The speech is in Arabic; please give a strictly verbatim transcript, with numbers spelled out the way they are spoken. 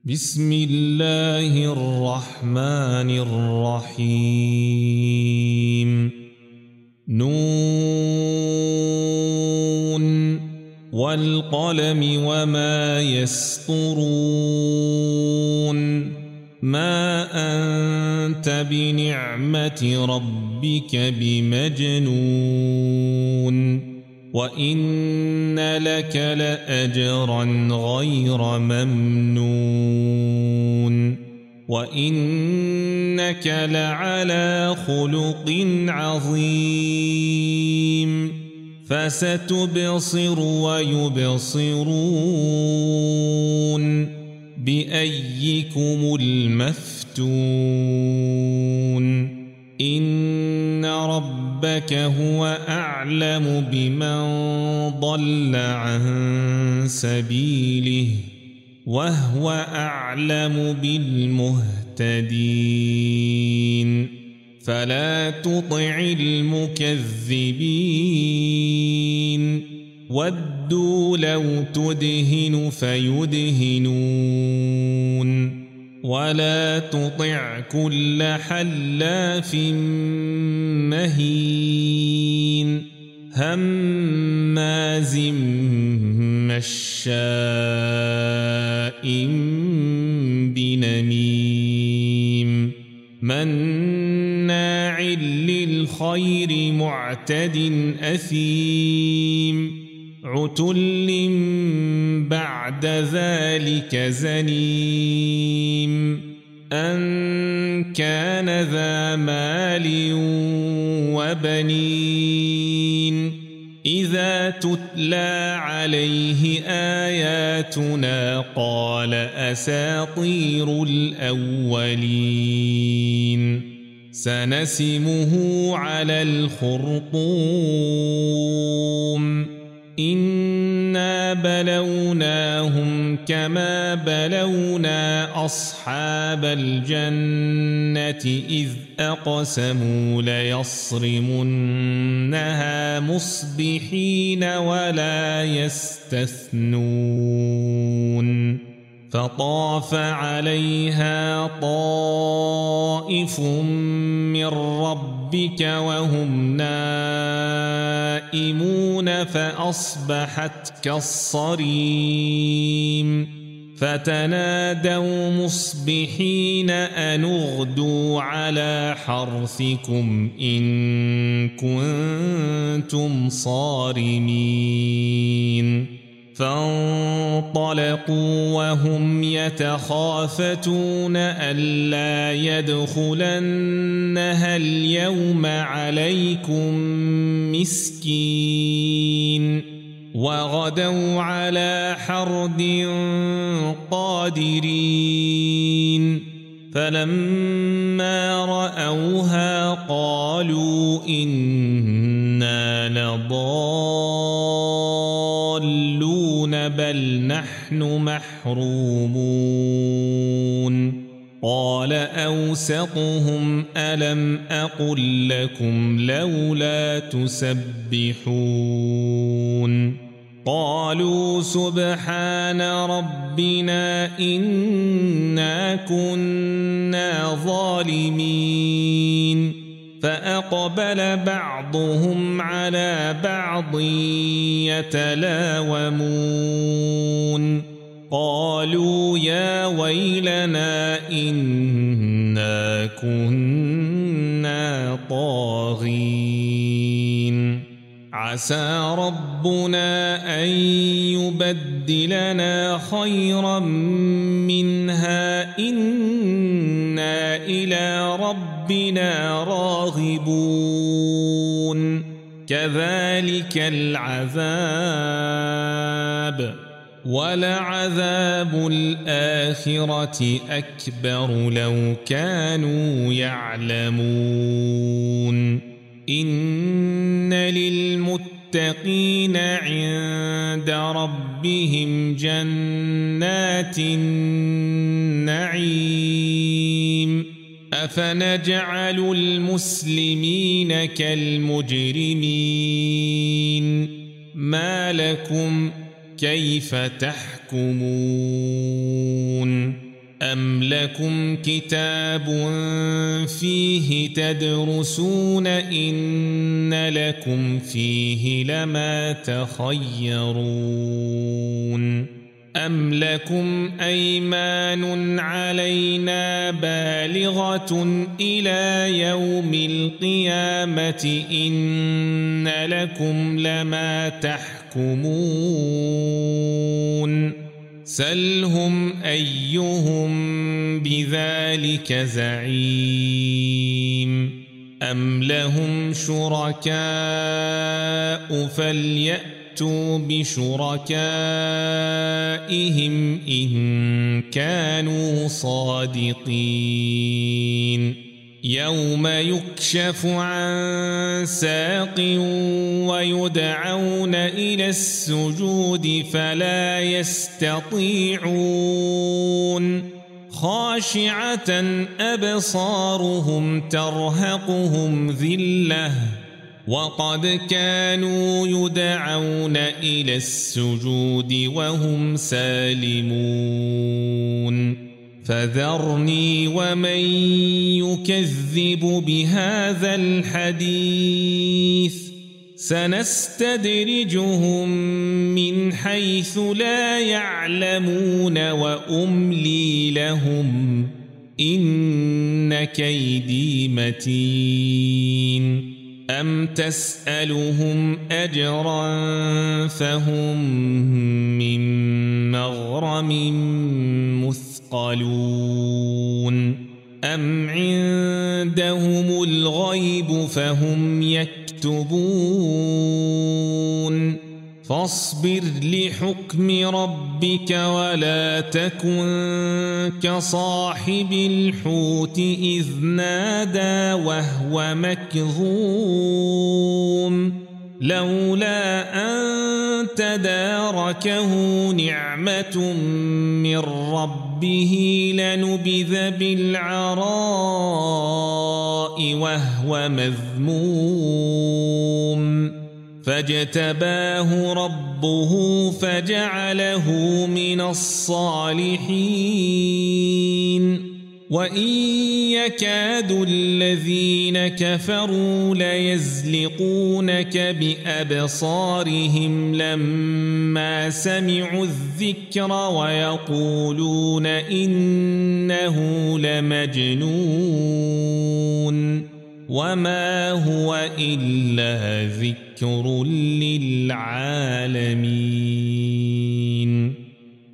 بسم الله الرحمن الرحيم نون والقلم وما يسطرون ما أنت بنعمة ربك بمجنون وإن لك لأجرا غير ممنون وإنك لعلى خلق عظيم فستبصر ويبصرون بأيكم المفتون إن ربك هو أعلم بمن ضل عن سبيله وهو أعلم بالمهتدين فلا تطع المكذبين ودوا لو تدهن فيدهنون ولا تطع كل حلاف مهين هماز مشاء بنميم مناع للخير معتد أثيم عتل بعد ذلك زنيم أن كان ذا مال وبنين إذا تتلى عليه آياتنا قال أساطير الأولين سنسمه على الخرطوم إنا بلوناهم كما بلونا أصحاب الجنة إذ أقسموا ليصرمنها مصبحين ولا يستثنون فطاف عليها طائف من ربك وهم نائمون فأصبحت كالصريم فتنادوا مصبحين أن اغدوا على حرثكم إن كنتم صارمين فانطلقوا وهم يتخافتون ألا يدخلنها اليوم عليكم مسكين وغدوا على حرد قادرين فلما رأوها قالوا إنا لضالون بل نحن محرومون قال أوسطهم ألم أقل لكم لولا تسبحون قالوا سبحان ربنا إنا كنا ظالمين فأقبل بعضهم على بعض يتلاومون قالوا يا ويلنا إنا كنا طاغين عسى ربنا أن يبدلنا خيرا منها إنا إلى ربنا راغبون كذلك العذاب ولعذاب الآخرة أكبر لو كانوا يعلمون إن للمتقين عند ربهم جنات النعيم أفنجعل المسلمين كالمجرمين ما لكم كيف تحكمون أم لكم كتاب فيه تدرسون إن لكم فيه لما تخيرون أم لكم أيمان علينا بالغة إلى يوم القيامة إن لكم لما تحكمون سلهم أيهم بذلك زعيم أم لهم شركاء فليأتوا بشركائهم إن كانوا صادقين يوم يكشف عن ساق ويدعون إلى السجود فلا يستطيعون خاشعة أبصارهم ترهقهم ذلة وقد كانوا يدعون إلى السجود وهم سالمون فذرني ومن يكذب بهذا الحديث سنستدرجهم من حيث لا يعلمون وأملي لهم إن كيدي متين أم تسألهم أجرا فهم من مغرم مثقلون أم عندهم الغيب فهم يكتبون فاصبر لحكم ربك ولا تكن كصاحب الحوت إذ نادى وهو مكظوم لولا أن تداركه نعمة من ربه لنبذ بالعراء وهو مذموم فاجتباه ربه فجعله من الصالحين وإن يكاد الذين كفروا ليزلقونك بأبصارهم لما سمعوا الذكر ويقولون إنه لمجنون وما هو إلا ذكر للعالمين.